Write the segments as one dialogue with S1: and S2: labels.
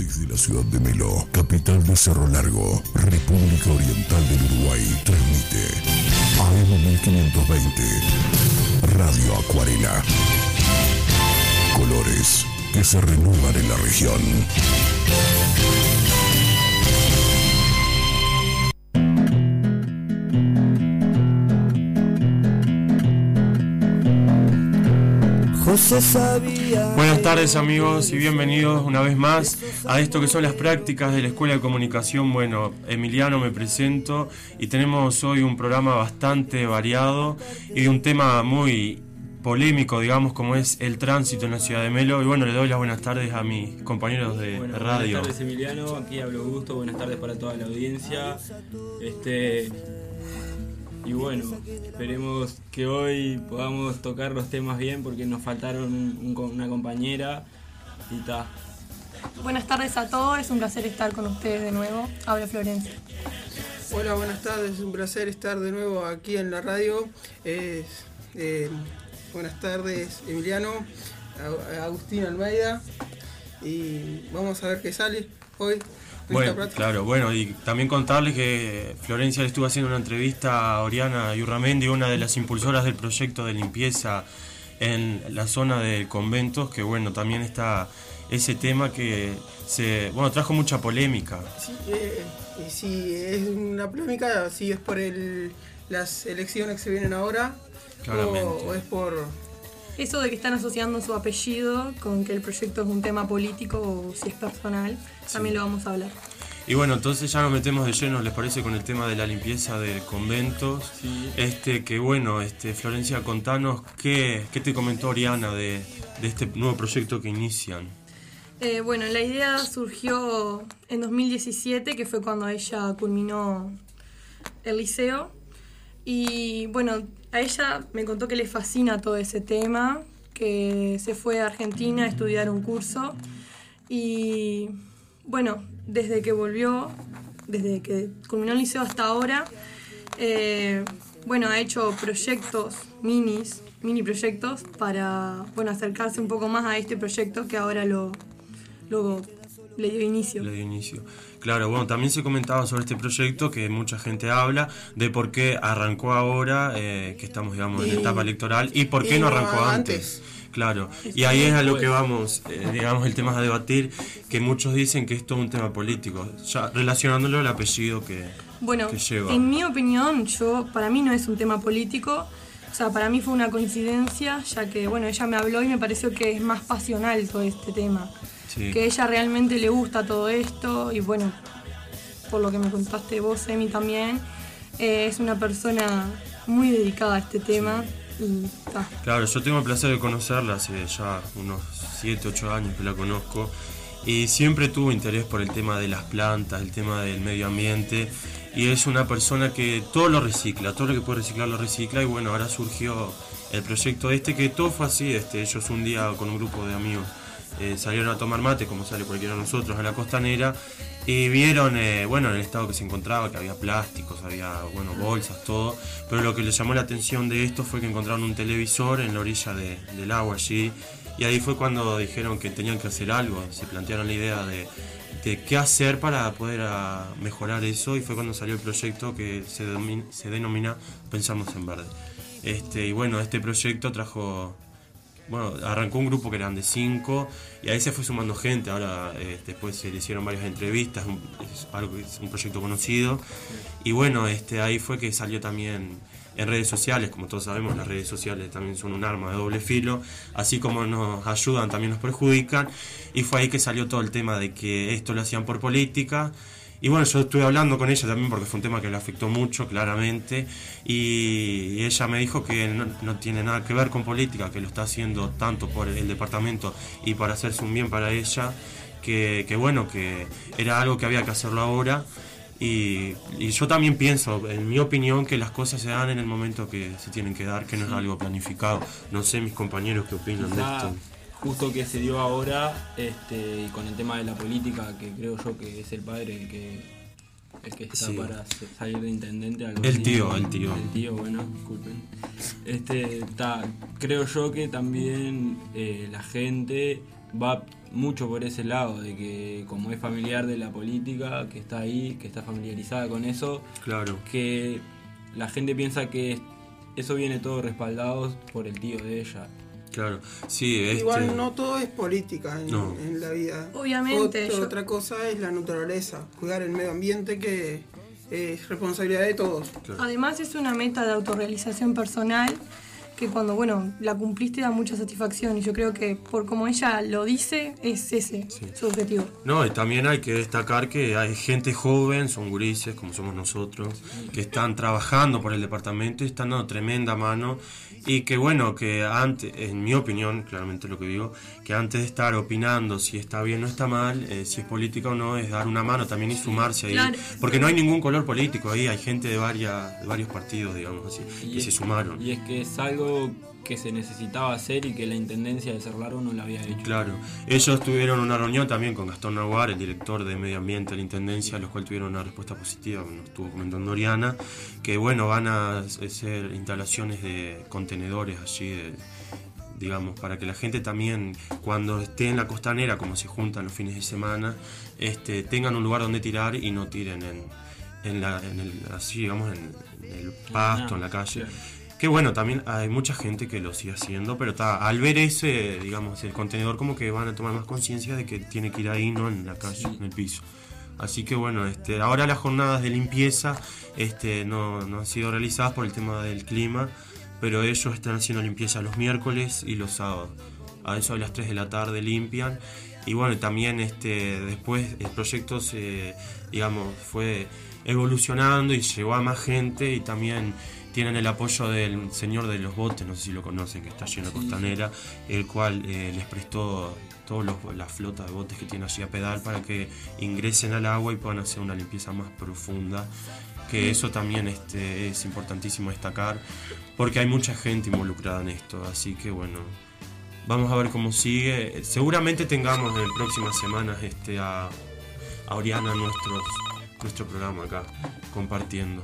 S1: Desde la ciudad de Melo, capital de Cerro Largo, República Oriental del Uruguay, transmite AM 1520, Radio Acuarela. Colores que se renuevan en la región.
S2: Buenas tardes amigos y bienvenidos una vez más a esto que son las prácticas de la Escuela de Comunicación. Bueno, Emiliano me presento y tenemos hoy un programa bastante variado y de un tema muy polémico, digamos, como es el tránsito en la ciudad de Melo. Y bueno, le doy las buenas tardes a mis compañeros de radio.
S3: Buenas tardes Emiliano, aquí hablo Gusto, buenas tardes para toda la audiencia. Y bueno, esperemos que hoy podamos tocar los temas bien porque nos faltaron una compañera y ta.
S4: Buenas tardes a todos, es un placer estar con ustedes de nuevo. Habla Florencia.
S5: Hola, buenas tardes, es un placer estar de nuevo aquí en la radio. Buenas tardes Emiliano, Agustín Almeida, y vamos a ver qué sale hoy.
S2: Bueno, claro, bueno, y también contarles que Florencia le estuvo haciendo una entrevista a Oriana Yurramendi, una de las impulsoras del proyecto de limpieza en la zona de conventos, que bueno, también está ese tema que trajo mucha polémica.
S5: Sí, es una polémica, si es por las elecciones que se vienen ahora, o es por...
S4: Eso de que están asociando su apellido con que el proyecto es un tema político o si es personal, también lo vamos a hablar.
S2: Y bueno, entonces ya nos metemos de lleno, ¿les parece? Con el tema de la limpieza de conventos. Sí. Florencia, contanos qué te comentó Oriana de este nuevo proyecto que inician.
S4: Bueno, la idea surgió en 2017, que fue cuando ella culminó el liceo. Y bueno, a ella me contó que le fascina todo ese tema, que se fue a Argentina a estudiar un curso y bueno, desde que culminó el liceo hasta ahora, ha hecho proyectos, mini proyectos para acercarse un poco más a este proyecto que ahora le dio inicio.
S2: Claro, bueno, también se comentaba sobre este proyecto que mucha gente habla de por qué arrancó ahora, que estamos, digamos, en etapa electoral, y por qué no arrancó antes. Claro, y ahí es a lo que vamos, el tema a debatir, que muchos dicen que esto es un tema político, ya relacionándolo al apellido que lleva.
S4: En mi opinión, para mí no es un tema político, o sea, para mí fue una coincidencia, ya que, ella me habló y me pareció que es más pasional todo este tema. Sí. Que a ella realmente le gusta todo esto y por lo que me contaste vos, Emi, también, es una persona muy dedicada a este tema. Sí.
S2: Claro, yo tengo el placer de conocerla hace ya unos 7, 8 años que la conozco y siempre tuvo interés por el tema de las plantas, el tema del medio ambiente, y es una persona que todo lo recicla, todo lo que puede reciclar lo recicla, y bueno, ahora surgió el proyecto que todo fue así. Ellos un día con un grupo de amigos salieron a tomar mate, como sale cualquiera de nosotros, a la costanera, y vieron en el estado que se encontraba, que había plásticos, había bolsas, todo, pero lo que les llamó la atención de esto fue que encontraron un televisor en la orilla del agua allí, y ahí fue cuando dijeron que tenían que hacer algo, se plantearon la idea de qué hacer para poder mejorar eso, y fue cuando salió el proyecto que se denomina Pensamos en Verde. Este proyecto arrancó un grupo que eran de 5 y ahí se fue sumando gente. Ahora después se le hicieron varias entrevistas, es un proyecto conocido, y ahí fue que salió también en redes sociales. Como todos sabemos, las redes sociales también son un arma de doble filo, así como nos ayudan también nos perjudican, y fue ahí que salió todo el tema de que esto lo hacían por política. Y yo estuve hablando con ella también porque fue un tema que le afectó mucho, claramente, y ella me dijo que no tiene nada que ver con política, que lo está haciendo tanto por el departamento y para hacerse un bien para ella, que era algo que había que hacerlo ahora. Y yo también pienso, en mi opinión, que las cosas se dan en el momento que se tienen que dar, que no es algo planificado. No sé mis compañeros qué opinan de esto.
S3: Justo que se dio ahora, y con el tema de la política, que creo yo que es el padre el que está para salir de intendente.
S2: El tío,
S3: disculpen. Creo yo que también la gente va mucho por ese lado, de que como es familiar de la política, que está ahí, que está familiarizada con eso,
S2: claro,
S3: que la gente piensa que eso viene todo respaldado por el tío de ella.
S2: Claro, sí.
S5: Igual no todo es política en la vida.
S4: Obviamente.
S5: Otra cosa es la naturaleza, cuidar el medio ambiente, que es responsabilidad de todos.
S2: Claro.
S4: Además es una meta de autorrealización personal que cuando, bueno, la cumpliste da mucha satisfacción, y yo creo que por como ella lo dice, es ese su objetivo.
S2: No, y también hay que destacar que hay gente joven, son gurises, como somos nosotros, que están trabajando por el departamento y están dando tremenda mano, y que bueno, que antes, en mi opinión, claramente lo que digo, que antes de estar opinando si está bien o está mal, si es política o no, es dar una mano también y sumarse ahí,
S4: claro,
S2: porque no hay ningún color político ahí, hay gente de varios partidos, digamos así, que se sumaron.
S3: Y es que es algo que se necesitaba hacer y que la Intendencia de Cerro Largo no lo había hecho.
S2: Claro, ellos tuvieron una reunión también con Gastón Naguar, el director de Medio Ambiente de la Intendencia, los cuales tuvieron una respuesta positiva, nos estuvo comentando Oriana, que bueno, van a hacer instalaciones de contenedores allí, digamos, para que la gente también, cuando esté en la costanera, como se juntan los fines de semana, tengan un lugar donde tirar y no tiren en el pasto, en la calle. Que bueno, también hay mucha gente que lo sigue haciendo, pero al ver ese, digamos, el contenedor, como que van a tomar más conciencia de que tiene que ir ahí, no en la calle, en el piso. Así que bueno, ahora las jornadas de limpieza no han sido realizadas por el tema del clima, pero ellos están haciendo limpieza los miércoles y los sábados. A eso de las 3 de la tarde limpian. Y bueno, también después el proyecto fue evolucionando y llegó a más gente, y también tienen el apoyo del señor de los botes, no sé si lo conocen, que está allí en la costanera, el cual les prestó toda la flota de botes que tiene allí a pedal para que ingresen al agua y puedan hacer una limpieza más profunda, que eso también es importantísimo destacar, porque hay mucha gente involucrada en esto, así que bueno, vamos a ver cómo sigue. Seguramente tengamos en próximas semanas a Oriana nuestro programa acá, compartiendo.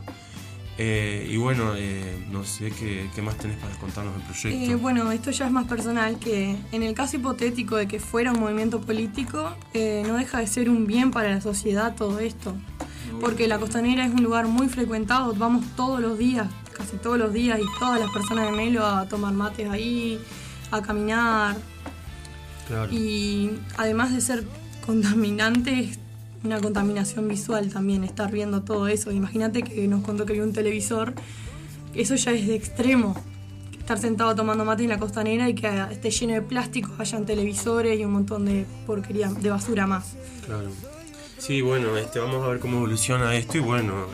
S2: Y bueno, no sé qué más tenés para contarnos del proyecto.
S4: Bueno, esto ya es más personal, que en el caso hipotético de que fuera un movimiento político, no deja de ser un bien para la sociedad todo esto, porque la costanera es un lugar muy frecuentado, vamos todos los días, casi todos los días, y todas las personas de Melo a tomar mates ahí, a caminar.
S2: Claro.
S4: Y además de ser contaminante, una contaminación visual también, estar viendo todo eso. Imagínate que nos contó que vio un televisor, eso ya es de extremo. Estar sentado tomando mate en la costanera y que esté lleno de plástico, hayan televisores y un montón de porquería, de basura más.
S2: Claro. Sí, bueno, vamos a ver cómo evoluciona esto, y bueno,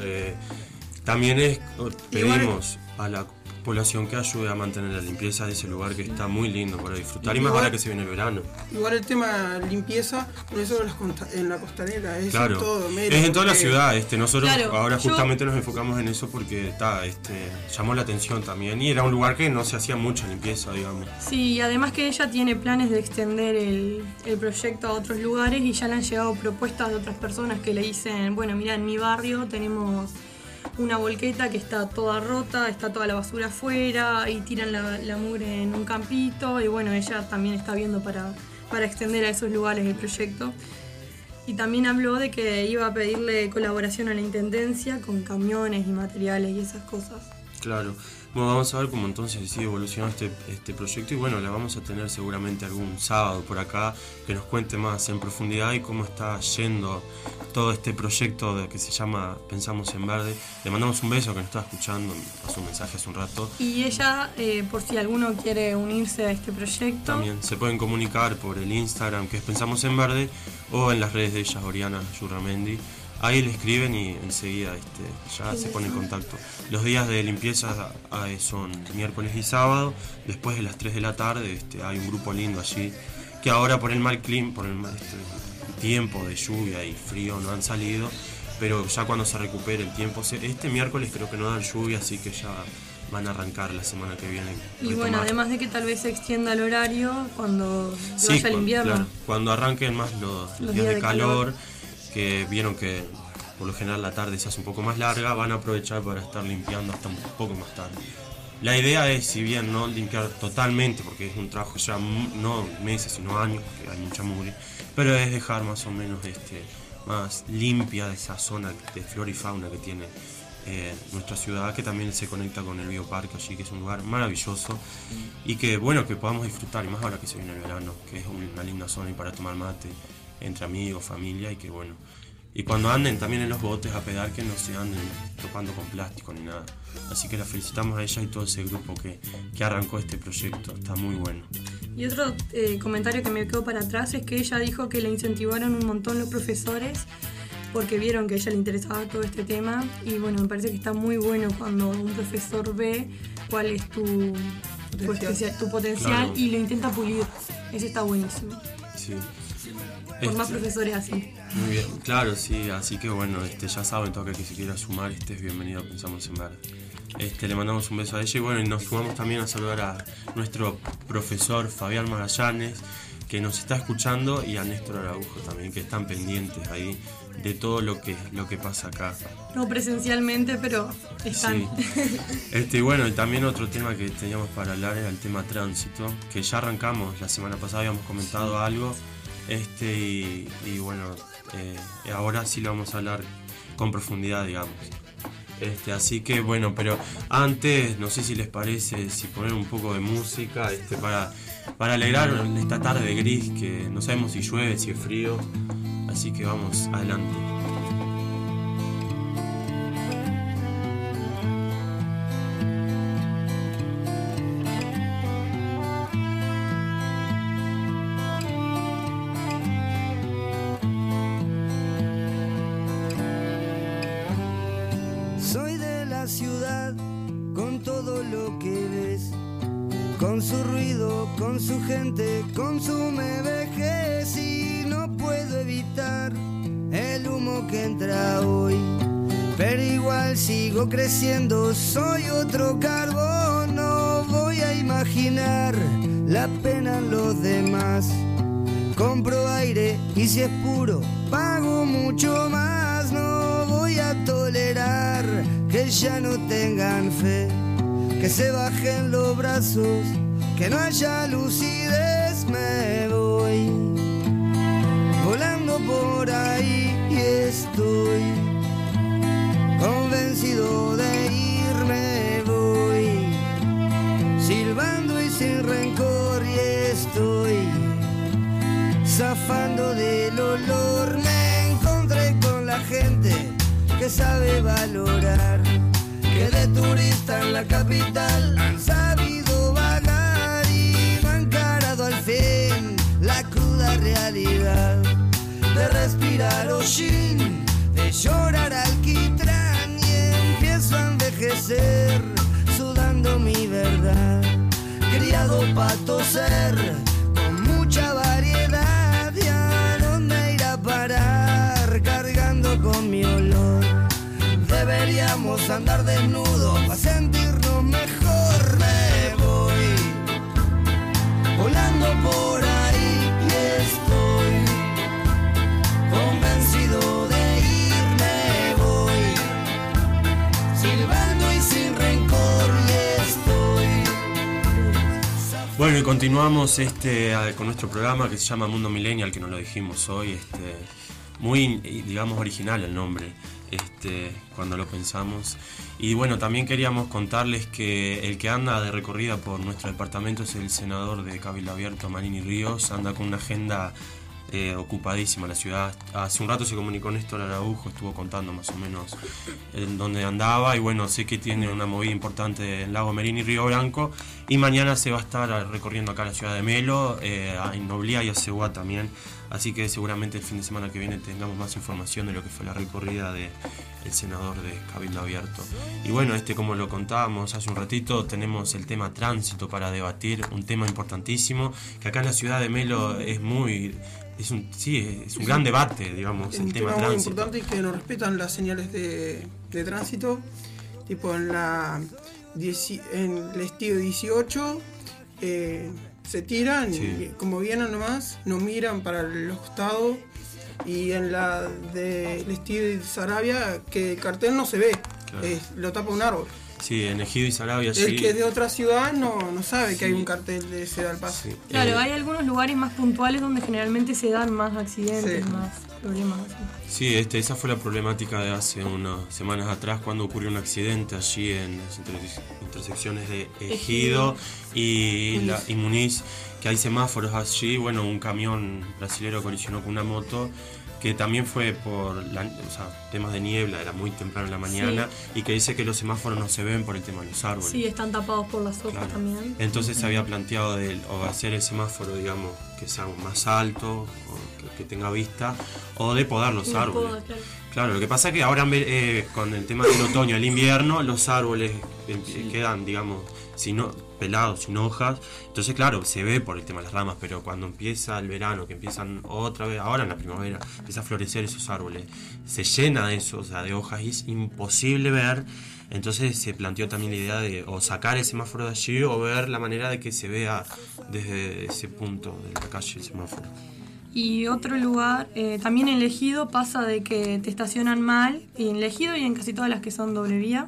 S2: también pedimos a la población que ayude a mantener la limpieza de ese lugar, que está muy lindo para disfrutar, y más ahora que se viene el verano.
S5: Igual el tema limpieza no es solo en la costanera, es
S2: claro,
S5: en todo Melo,
S2: es en toda la ciudad. Nosotros ahora
S4: yo
S2: justamente nos enfocamos en eso porque llamó la atención también, y era un lugar que no se hacía mucha limpieza, digamos.
S4: Sí, y además que ella tiene planes de extender el proyecto a otros lugares, y ya le han llegado propuestas de otras personas que le dicen, bueno, mira, en mi barrio tenemos una volqueta que está toda rota, está toda la basura afuera y tiran la mugre en un campito, y bueno, ella también está viendo para extender a esos lugares el proyecto. Y también habló de que iba a pedirle colaboración a la Intendencia con camiones y materiales y esas cosas.
S2: Claro. Bueno, vamos a ver cómo entonces sigue evolucionando este proyecto, y bueno, la vamos a tener seguramente algún sábado por acá que nos cuente más en profundidad y cómo está yendo todo este proyecto que se llama Pensamos en Verde. Le mandamos un beso, que nos está escuchando, me pasó un mensaje hace un rato.
S4: Y ella, por si alguno quiere unirse a este proyecto,
S2: también se pueden comunicar por el Instagram, que es Pensamos en Verde, o en las redes de ella, Oriana Yurramendi. Ahí le escriben y enseguida ya se pone en contacto. Los días de limpieza son miércoles y sábado, después de las 3 de la tarde. Hay un grupo lindo allí, que ahora por el mal clima, por el mal tiempo de lluvia y frío no han salido, pero ya cuando se recupere el tiempo, este miércoles creo que no dan lluvia, así que ya van a arrancar la semana que viene.
S4: Y bueno, además de que tal vez se extienda el horario cuando vaya el invierno.
S2: Claro, cuando arranquen más los días de calor, que vieron que por lo general la tarde se hace un poco más larga, van a aprovechar para estar limpiando hasta un poco más tarde. la idea es, si bien no limpiar totalmente, porque es un trabajo ya no meses sino años, porque hay mucha mugre, pero es dejar más o menos más limpia esa zona de flora y fauna que tiene nuestra ciudad, que también se conecta con el bioparque allí, que es un lugar maravilloso y que bueno, que podamos disfrutar, y más ahora que se viene el verano, que es una linda zona y para tomar mate entre amigos, familia, y que bueno, y cuando anden también en los botes a pedar, que no se anden topando con plástico ni nada. Así que la felicitamos a ella y todo ese grupo que arrancó este proyecto, está muy bueno.
S4: Y otro comentario que me quedó para atrás es que ella dijo que le incentivaron un montón los profesores porque vieron que a ella le interesaba todo este tema, y bueno, me parece que está muy bueno cuando un profesor ve cuál es tu potencial, claro, y lo intenta pulir. Eso está buenísimo.
S2: Sí.
S4: Por más profesores así.
S2: Muy bien, claro, sí, así que bueno, ya saben, todo aquel que se quiera sumar, es bienvenido a Pensamos en Verde. Le mandamos un beso a ella y bueno, y nos sumamos también a saludar a nuestro profesor Fabián Magallanes, que nos está escuchando, y a Néstor Araujo también, que están pendientes ahí de todo lo que pasa acá.
S4: No presencialmente, pero están.
S2: Sí. Y bueno, y también otro tema que teníamos para hablar era el tema tránsito, que ya arrancamos, la semana pasada habíamos comentado algo, y bueno, ahora sí lo vamos a hablar con profundidad, digamos. Así que bueno, pero antes, no sé si les parece, si poner un poco de música para alegrar esta tarde gris, que no sabemos si llueve, si es frío, así que vamos, adelante.
S6: Soy de la ciudad, con todo lo que ves, con su ruido, con su gente, consume vejez, y no puedo evitar el humo que entra hoy, pero igual sigo creciendo, soy otro carbón, no voy a imaginar la pena en los demás, compro aire y si es puro pago mucho más, no voy a tolerar que ya no tengan fe, que se bajen los brazos, que no haya lucidez, me voy volando por ahí y estoy convencido de irme, voy silbando y sin rencor, y estoy zafando del olor, me encontré con la gente que sabe valorar, que de turista en la capital han sabido vagar y no han encarado al fin la cruda realidad de respirar hollín, de llorar alquitrán, y empiezo a envejecer sudando mi verdad, criado pa' toser con mucha variedad, y a dónde ir a parar cargando con mi olor. Deberíamos andar desnudos para sentirnos mejor, me voy volando por ahí y estoy convencido de irme, voy silbando y sin rencor, y estoy.
S2: Bueno, y continuamos con nuestro programa que se llama Mundo Millennial, que nos lo dijimos hoy, muy, digamos, original el nombre. Cuando lo pensamos, y bueno, también queríamos contarles que el que anda de recorrida por nuestro departamento es el senador de Cabildo Abierto, Marini Ríos, anda con una agenda ocupadísima la ciudad. Hace un rato se comunicó Néstor Araujo, estuvo contando más o menos en dónde andaba, y bueno, sé que tiene una movida importante en Lago Merini y Río Branco, y mañana se va a estar recorriendo acá la ciudad de Melo, a Noblía y a Ceguá también. Así que seguramente el fin de semana que viene tengamos más información de lo que fue la recorrida del senador de Cabildo Abierto. Y bueno, como lo contábamos hace un ratito, tenemos el tema tránsito para debatir, un tema importantísimo, que acá en la ciudad de Melo es un gran debate, digamos, el tema tránsito. Es muy
S5: importante, y que no respetan las señales de tránsito, tipo en el estilo 18, se tiran, sí, y como vienen nomás, no miran para los costados, y en la del estilo de Sarabia, que el cartel no se ve, claro, lo tapa un árbol.
S2: Sí, en Ejido y Sarabia.
S5: El que es de otra ciudad no sabe que hay un cartel de Se da el paso.
S2: Sí.
S4: Claro, hay algunos lugares más puntuales donde generalmente se dan más accidentes, más problemas.
S2: Sí, esa fue la problemática de hace unas semanas atrás cuando ocurrió un accidente allí en las intersecciones de Ejido y Muniz, que hay semáforos allí. Bueno, un camión brasilero colisionó con una moto, que también fue por temas de niebla, era muy temprano en la mañana, y que dice que los semáforos no se ven por el tema de los árboles.
S4: Sí, están tapados por las hojas también.
S2: Entonces se había planteado o hacer el semáforo, digamos, que sea más alto, o que tenga vista, o de podar los árboles. Claro, lo que pasa es que ahora con el tema del otoño, el invierno, los árboles quedan, digamos, pelados, sin hojas. Entonces, claro, se ve por el tema de las ramas, pero cuando empieza el verano, que empiezan otra vez, ahora en la primavera, empieza a florecer esos árboles, se llena de eso, de hojas, y es imposible ver. Entonces se planteó también la idea de o sacar el semáforo de allí o ver la manera de que se vea desde ese punto de la calle el semáforo.
S4: Y otro lugar, también en Ejido pasa de que te estacionan mal, y en Ejido y en casi todas las que son doble vía,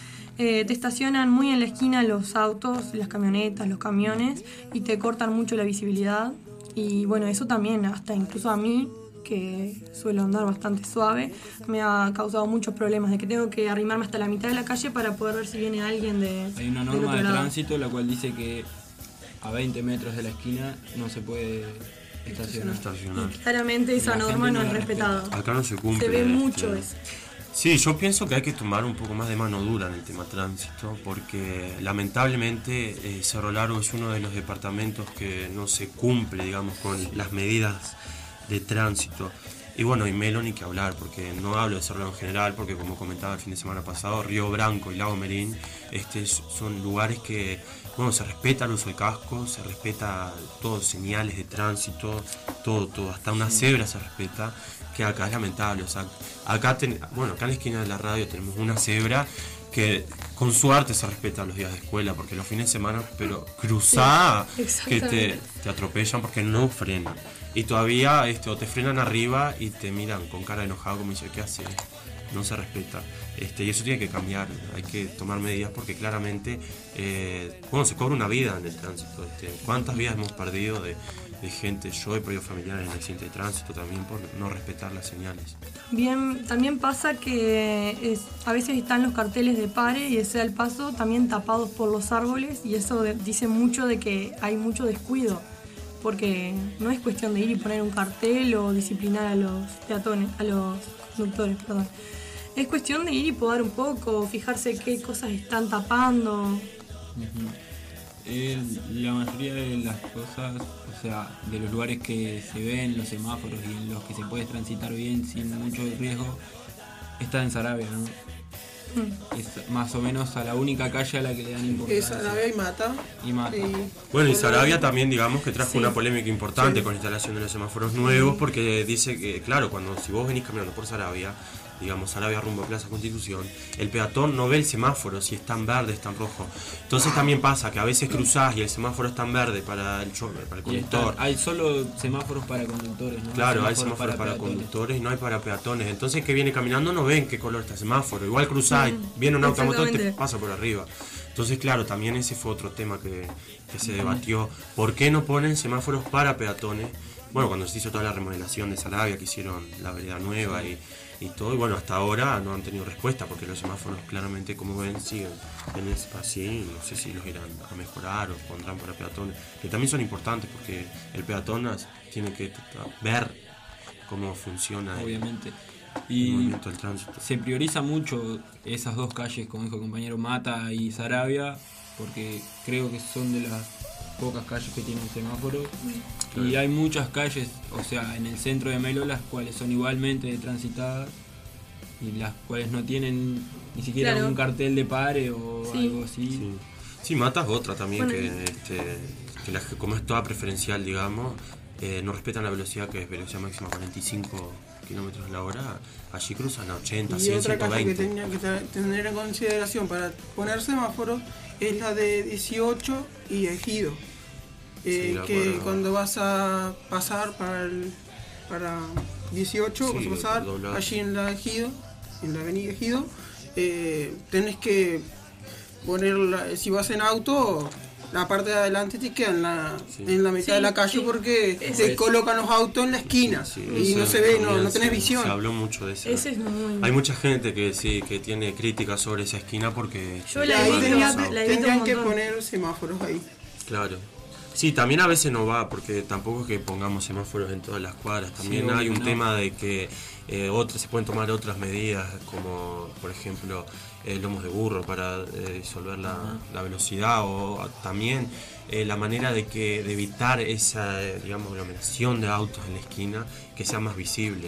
S4: te estacionan muy en la esquina los autos, las camionetas, los camiones, y te cortan mucho la visibilidad. Y bueno, eso también, hasta incluso a mí, que suelo andar bastante suave, me ha causado muchos problemas, de que tengo que arrimarme hasta la mitad de la calle para poder ver si viene alguien de...
S3: Hay una norma de tránsito la cual dice que a 20 metros de la esquina no se puede estacionar.
S4: Y claramente esa norma no es respetada.
S2: Acá no se cumple.
S4: Se ve mucho eso.
S2: Sí, yo pienso que hay que tomar un poco más de mano dura en el tema tránsito, porque lamentablemente Cerro Largo es uno de los departamentos que no se cumple, digamos, con las medidas de tránsito. Y bueno, y Melo ni que hablar, porque no hablo de Cerro Largo en general, porque como comentaba el fin de semana pasado, Río Branco y Lago Merín son lugares que, bueno, se respeta el uso del casco, se respeta todos señales de tránsito, todo, hasta una cebra se respeta, que acá es lamentable. O sea, acá en la esquina de la radio tenemos una cebra que con suerte se respeta los días de escuela, porque los fines de semana, pero cruzá, que te atropellan porque no frenan. Y todavía o te frenan arriba y te miran con cara de enojado como dice, ¿qué hace? No se respeta. Y eso tiene que cambiar, hay que tomar medidas porque claramente se cobra una vida en el tránsito. ¿Cuántas vidas hemos perdido de gente? Yo he perdido familiares en el accidente de tránsito también por no respetar las señales.
S4: También pasa que a veces están los carteles de pare y de ceda el paso también tapados por los árboles, y eso dice mucho de que hay mucho descuido, porque no es cuestión de ir y poner un cartel o disciplinar a los peatones, a los conductores, perdón. Es cuestión de ir y podar un poco, fijarse qué cosas están tapando.
S3: La mayoría de las cosas, o sea, de los lugares que se ven los semáforos y en los que se puede transitar bien sin mucho riesgo, está en Sarabia, ¿no? Es más o menos a la única calle a la que le dan importancia.
S5: Es Sarabia y Mata.
S2: Bueno, y Sarabia también, digamos, que trajo una polémica importante con la instalación de los semáforos nuevos, porque dice que, claro, si vos venís caminando por Sarabia, digamos, Sarabia rumbo a Plaza Constitución, el peatón no ve el semáforo si está en verde, está en rojo. Entonces también pasa que a veces cruzás y el semáforo está en verde para el conductor.
S3: Hay solo semáforos para conductores, ¿no?
S2: Claro, hay semáforos para conductores y no hay para peatones. Entonces el que viene caminando no ven qué color está el semáforo. Igual cruzás, viene un automotor y te pasa por arriba. Entonces, claro, también ese fue otro tema que se debatió. ¿Por qué no ponen semáforos para peatones? Bueno, cuando se hizo toda la remodelación de Sarabia, que hicieron la vereda nueva y todo, y bueno, hasta ahora no han tenido respuesta, porque los semáforos claramente, como ven, siguen así. No sé si los irán a mejorar o pondrán para peatones, que también son importantes, porque el peatón tiene que ver cómo funciona
S3: obviamente
S2: el movimiento del tránsito. Se
S3: prioriza mucho esas dos calles, como dijo el compañero, Mata y Sarabia, porque creo que son de las pocas calles que tienen semáforos. Claro. Y hay muchas calles, o sea, en el centro de Melo, las cuales son igualmente transitadas y las cuales no tienen ni siquiera un cartel de pare o algo así.
S2: Sí, Mata es otra también, como es toda preferencial, digamos, no respetan la velocidad, que es velocidad máxima 45 kilómetros la hora, allí cruzan a 80, 100, 120. Y otra calle
S5: que tenía que tener en consideración para poner semáforos es la de 18 y Ejido, que cuando vas a pasar para 18, vas a pasar allí en la Ejido, en la avenida Ejido, tenés que si vas en auto, la parte de adelante te queda en la mitad de la calle porque te colocan los autos en la esquina y no se ve, no tenés visión.
S2: Se habló mucho de eso.
S4: Ese es muy...
S2: Hay mucha gente que tiene críticas sobre esa esquina porque...
S4: Yo la
S5: tendrían que poner semáforos ahí.
S2: Claro. Sí, también a veces no va, porque tampoco es que pongamos semáforos en todas las cuadras. También hay un tema de que se pueden tomar otras medidas, como por ejemplo lomos de burro para disolver la velocidad, o también la manera de evitar esa aglomeración de autos en la esquina, que sea más visible.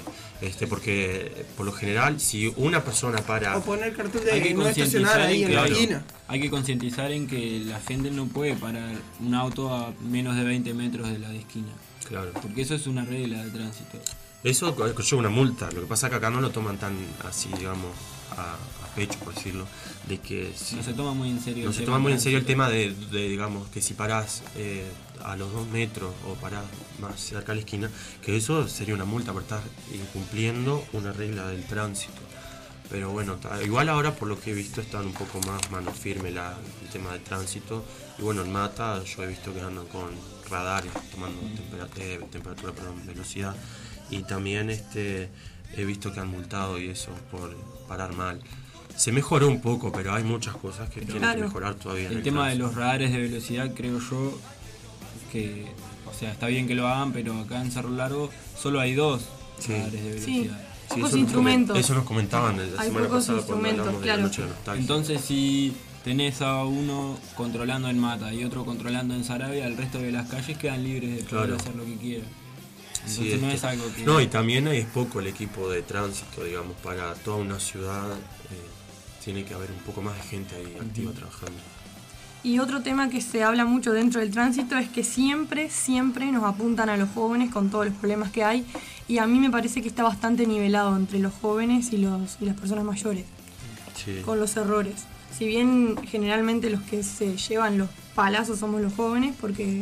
S2: Porque por lo general, si una persona para...
S5: O poner cartel de no estacionar ahí en la esquina.
S3: Hay que concientizar en que la gente no puede parar un auto a menos de 20 metros de la esquina. Claro. Porque eso es una regla de tránsito.
S2: Eso lleva una multa. Lo que pasa es que acá no lo toman tan así, digamos, a pecho, por decirlo, de que
S3: no se toma muy en serio.
S2: No se toma muy en serio el tema de digamos, que si parás a los 2 metros o parás más cerca de la esquina, que eso sería una multa por estar incumpliendo una regla del tránsito. Pero bueno, igual ahora por lo que he visto están un poco más mano firme el tema del tránsito. Y bueno, en Mata yo he visto que andan con radares tomando temperatura, velocidad. Y también he visto que han multado y eso por parar mal. Se mejoró un poco, pero hay muchas cosas que tienen que mejorar todavía.
S3: El tema de los radares de velocidad, creo yo que, o sea, está bien que lo hagan, pero acá en Cerro Largo solo hay 2 radares de velocidad.
S4: Sí, pocos instrumentos.
S2: Eso nos comentaban la semana pasada cuando hablamos de la noche de los taxis.
S3: Entonces, si tenés a uno controlando en Mata y otro controlando en Saravia, el resto de las calles quedan libres de poder hacer lo que quieran. Entonces no es algo que...
S2: No, y también es poco el equipo de tránsito, digamos, para toda una ciudad. Tiene que haber un poco más de gente ahí activa trabajando.
S4: Y otro tema que se habla mucho dentro del tránsito es que siempre nos apuntan a los jóvenes con todos los problemas que hay, y a mí me parece que está bastante nivelado entre los jóvenes y las personas mayores, con los errores. Si bien generalmente los que se llevan los palazos somos los jóvenes porque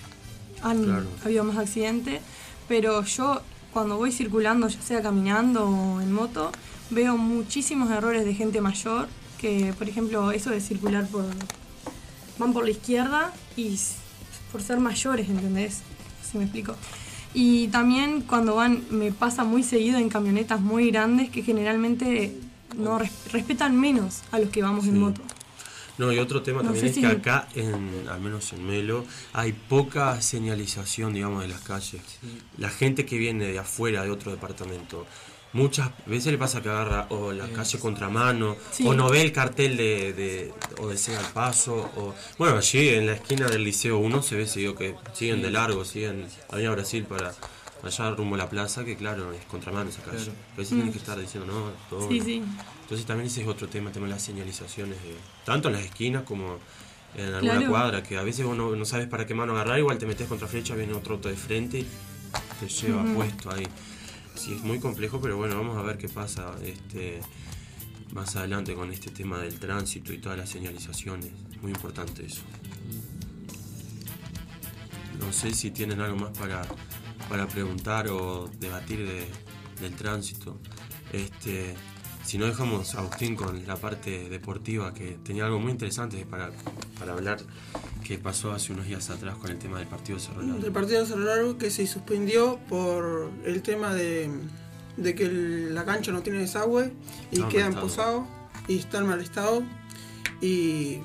S4: han habido más accidentes, pero yo cuando voy circulando, ya sea caminando o en moto, veo muchísimos errores de gente mayor, que por ejemplo eso de circular van por la izquierda y por ser mayores, ¿entendés? Si me explico. Y también cuando me pasa muy seguido en camionetas muy grandes que generalmente no respetan menos a los que vamos en moto.
S2: No, y otro tema también es que acá, al menos en Melo, hay poca señalización, digamos, de las calles. La gente que viene de afuera, de otro departamento, muchas veces le pasa que agarra o la calle contramano, o no ve el cartel o desea el paso, o bueno, allí en la esquina del Liceo 1 se ve seguido que siguen de largo, siguen Avenida Brasil para allá rumbo a la plaza, que claro, es contramano esa calle. A veces tienen que estar diciendo no, todo. Entonces también ese es otro tema, el tema de las señalizaciones, tanto en las esquinas como en alguna cuadra, que a veces vos no sabes para qué mano agarrar, igual te metes contra flecha, viene otro auto de frente y te lleva puesto ahí. Sí, es muy complejo, pero bueno, vamos a ver qué pasa más adelante con este tema del tránsito y todas las señalizaciones. Muy importante eso. No sé si tienen algo más para preguntar o debatir del tránsito. Si no, dejamos a Agustín con la parte deportiva, que tenía algo muy interesante para hablar, que pasó hace unos días atrás con el tema del partido de Cerro Largo.
S5: El partido de Cerro Largo, que se suspendió por el tema de que la cancha no tiene desagüe y queda empozado y está en mal estado, y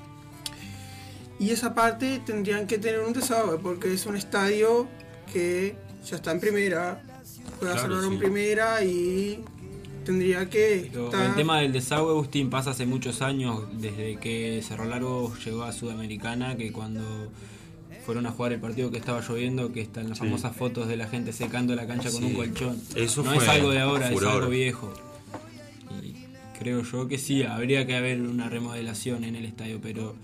S5: esa parte tendrían que tener un desagüe porque es un estadio que ya está en primera, juega Cerro Largo en primera y tendría que estar...
S3: El tema del desagüe, Agustín, pasa hace muchos años, desde que Cerro Largo llegó a Sudamericana, que cuando fueron a jugar el partido que estaba lloviendo, que están las famosas fotos de la gente secando la cancha con un colchón.
S2: Eso
S3: no es algo de ahora, es algo viejo. Y creo yo que sí, habría que haber una remodelación en el estadio, pero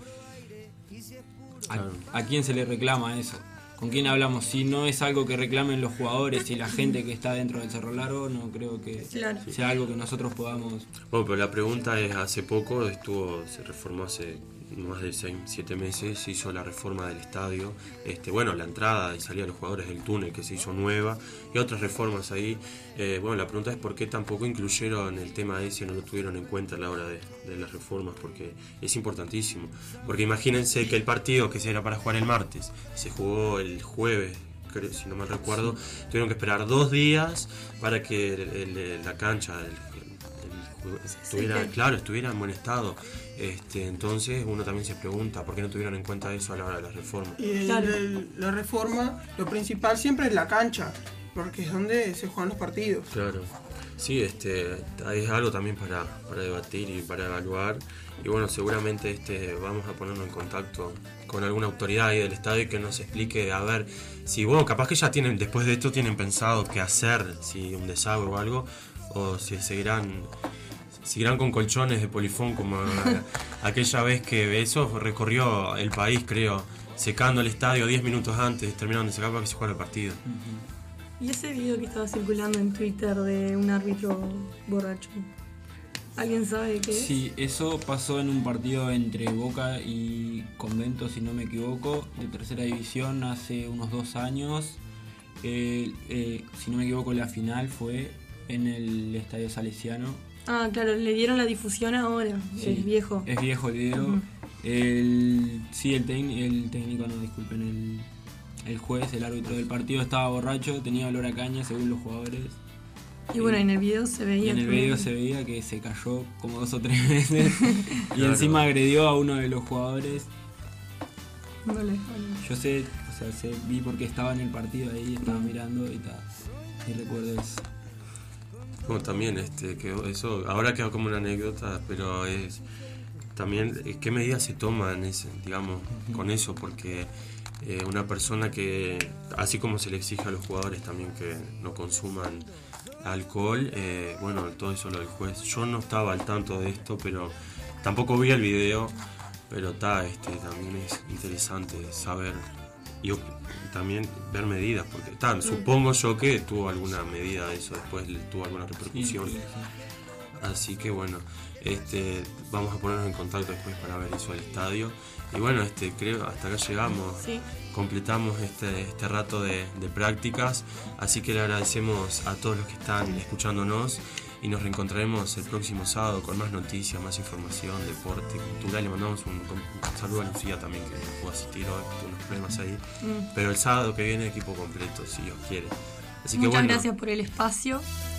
S3: ¿a quién se le reclama eso? ¿Con quién hablamos? Si no es algo que reclamen los jugadores y la gente que está dentro del Cerro Largo, no creo que sea algo que nosotros podamos...
S2: Bueno, pero la pregunta es, hace poco se reformó hace más de 6-7 meses se hizo la reforma del estadio, bueno, la entrada y salida de los jugadores del túnel que se hizo nueva y otras reformas ahí. Bueno, la pregunta es por qué tampoco incluyeron el tema ese, no lo tuvieron en cuenta a la hora de las reformas, porque es importantísimo. Porque imagínense que el partido que se era para jugar el martes se jugó el jueves, si no mal recuerdo, tuvieron que esperar 2 días para que la cancha estuviera en buen estado. Entonces uno también se pregunta por qué no tuvieron en cuenta eso a la hora de la reforma.
S5: Y la reforma, lo principal siempre es la cancha, porque es donde se juegan los partidos.
S2: Claro, sí, es algo también para debatir y para evaluar. Y bueno, seguramente vamos a ponernos en contacto con alguna autoridad ahí del estadio que nos explique, a ver, si capaz que ya tienen, después de esto tienen pensado qué hacer, si un desagüe o algo, o si seguirán con colchones de polifón como aquella vez que eso recorrió el país, creo, secando el estadio 10 minutos antes, terminaron de secar para que se jugara el partido.
S4: ¿Y ese video que estaba circulando en Twitter de un árbitro borracho? ¿Alguien sabe qué es?
S3: Sí, eso pasó en un partido entre Boca y Convento, si no me equivoco, de tercera división hace unos 2 años. Si no me equivoco, la final fue en el Estadio Salesiano.
S4: Ah, claro, le dieron la difusión ahora, sí, es viejo.
S3: Es viejo el video. Uh-huh. El técnico, no, disculpen, el juez, el árbitro del partido estaba borracho, tenía olor a caña según los jugadores.
S4: Y bueno, en el video se veía.
S3: Se veía que se cayó como 2 o 3 veces y claro, encima agredió a uno de los jugadores.
S4: No le
S3: Yo sé, vi porque estaba en el partido ahí, estaba mirando y recuerdo eso.
S2: Bueno, también quedó eso, ahora quedó como una anécdota, pero es también qué medidas se toman con eso, porque una persona que, así como se le exige a los jugadores también que no consuman alcohol, bueno, todo eso lo del juez. Yo no estaba al tanto de esto, pero tampoco vi el video, pero también es interesante saber y también ver medidas, porque supongo yo que tuvo alguna medida de eso, después tuvo alguna repercusión. Sí. Así que bueno, vamos a ponernos en contacto después para ver eso del estadio. Y bueno, creo hasta acá llegamos. Sí. Completamos este rato de prácticas, así que le agradecemos a todos los que están escuchándonos y nos reencontraremos el próximo sábado con más noticias, más información, deporte, cultura. Le mandamos un saludo a Lucía también, que no pudo asistir hoy, tuvo unos problemas ahí. Pero el sábado que viene equipo completo, si Dios quiere. Así que
S4: muchas gracias por el espacio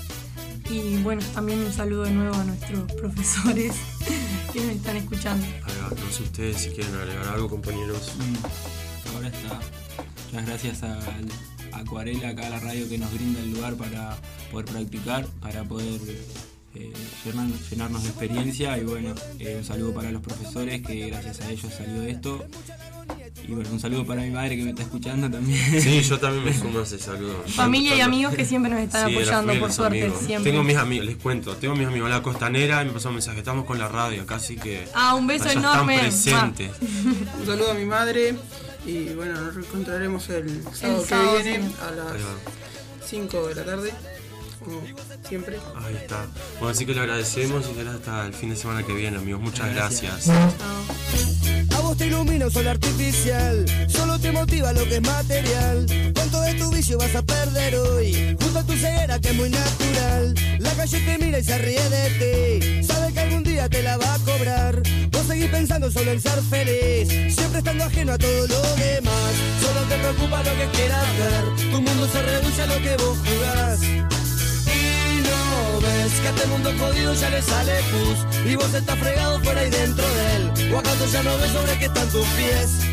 S4: y bueno, también un saludo de nuevo a nuestros profesores que nos están escuchando.
S2: No sé ustedes si quieren agregar algo, compañeros.
S3: Ahora está. Muchas gracias a Acuarela, acá a la radio, que nos brinda el lugar para poder practicar, para poder llenarnos de experiencia. Y bueno, un saludo para los profesores, que gracias a ellos salió esto. Y bueno, un saludo para mi madre, que me está escuchando también.
S2: Sí, yo también me sumo a ese saludo.
S4: Familia y amigos que siempre nos están apoyando, por suerte. Siempre.
S2: Tengo mis amigos, les cuento, tengo mis amigos en la Costanera y me pasó un mensaje, estamos con la radio acá, así que
S4: un beso enorme.
S2: Están presentes.
S5: Un saludo a mi madre y bueno, nos reencontraremos el sábado que viene a las 5 de la tarde, como siempre.
S2: Ahí está. Bueno, así que le agradecemos y será hasta el fin de semana que viene, amigos. Muchas gracias.
S6: A vos te ilumina un sol artificial, solo te motiva lo que es material. ¿Cuánto de tu vicio vas a perder hoy? Junto a tu ceguera que es muy natural. La calle te mira y se ríe de ti, sabe que algún día te la va a cobrar. Vos seguís pensando solo en ser feliz, siempre estando ajeno a todo lo demás. Solo te preocupa lo que quieras ver, tu mundo se reduce a lo que vos jugás. Ves que a este mundo jodido ya le sale pus y vos estás fregado fuera y dentro de él. ¿O acaso ya no ves sobre qué están tus pies?